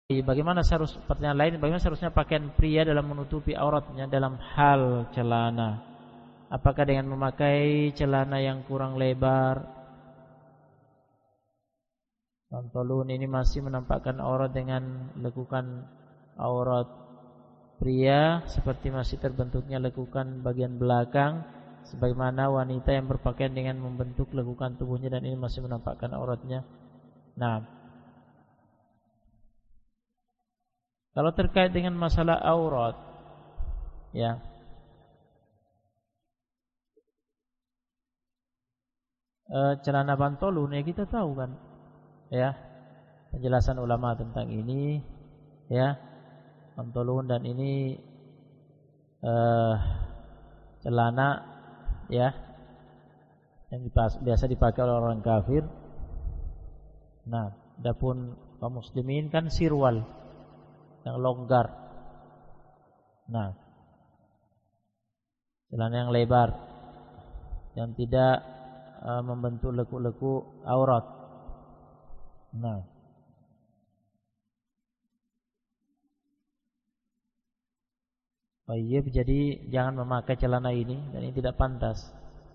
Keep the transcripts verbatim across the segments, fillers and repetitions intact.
Bagaimana seharus pertanyaan lain, bagaimana seharusnya pakaian pria dalam menutupi auratnya dalam hal celana? Apakah dengan memakai celana yang kurang lebar? Pantolon ini masih menampakkan aurat dengan lekukan aurat pria seperti masih terbentuknya lekukan bagian belakang, sebagaimana wanita yang berpakaian dengan membentuk lekukan tubuhnya dan ini masih menampakkan auratnya. Nah, kalau terkait dengan masalah aurat, ya, e, celana pantolon ya kita tahu kan, ya, penjelasan ulama tentang ini, ya, pantolon dan ini e, celana, ya, yang dipas, biasa dipakai oleh orang kafir. Nah, adapun kaum muslimin kan sirwal yang longgar. Nah, celana yang lebar yang tidak uh, membentuk leku-leku aurat. Nah, baik, jadi jangan memakai celana ini dan ini tidak pantas.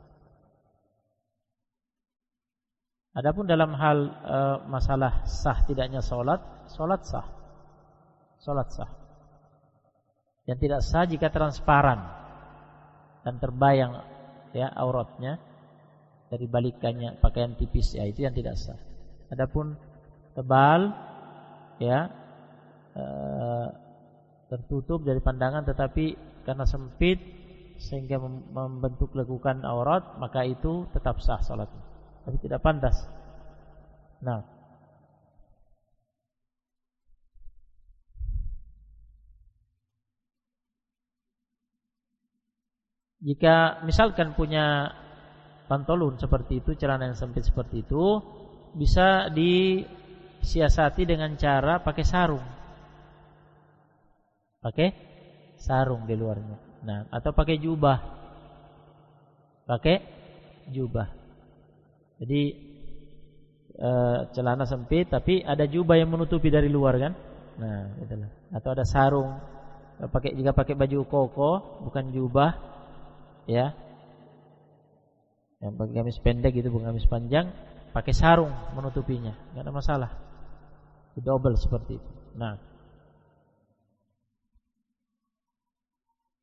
Adapun dalam hal uh, masalah sah tidaknya salat, salat sah. Salat sah. Yang tidak sah jika transparan dan terbayang ya auratnya dari balikannya pakaian tipis, ya itu yang tidak sah. Adapun tebal ya e, tertutup dari pandangan tetapi karena sempit sehingga membentuk lekukan aurat, maka itu tetap sah salatnya. Tapi tidak pantas. Nah, jika misalkan punya pantolon seperti itu, celana yang sempit seperti itu, bisa disiasati dengan cara pakai sarung. Pakai sarung di luarnya. Nah, atau pakai jubah. Pakai jubah. Jadi e, celana sempit tapi ada jubah yang menutupi dari luar kan? Nah, itulah. Atau ada sarung. Pakai jika pakai baju koko, bukan jubah. Ya, yang pakai gamis pendek itu bukan gamis panjang, pakai sarung menutupinya, nggak ada masalah. Double seperti itu. Nah.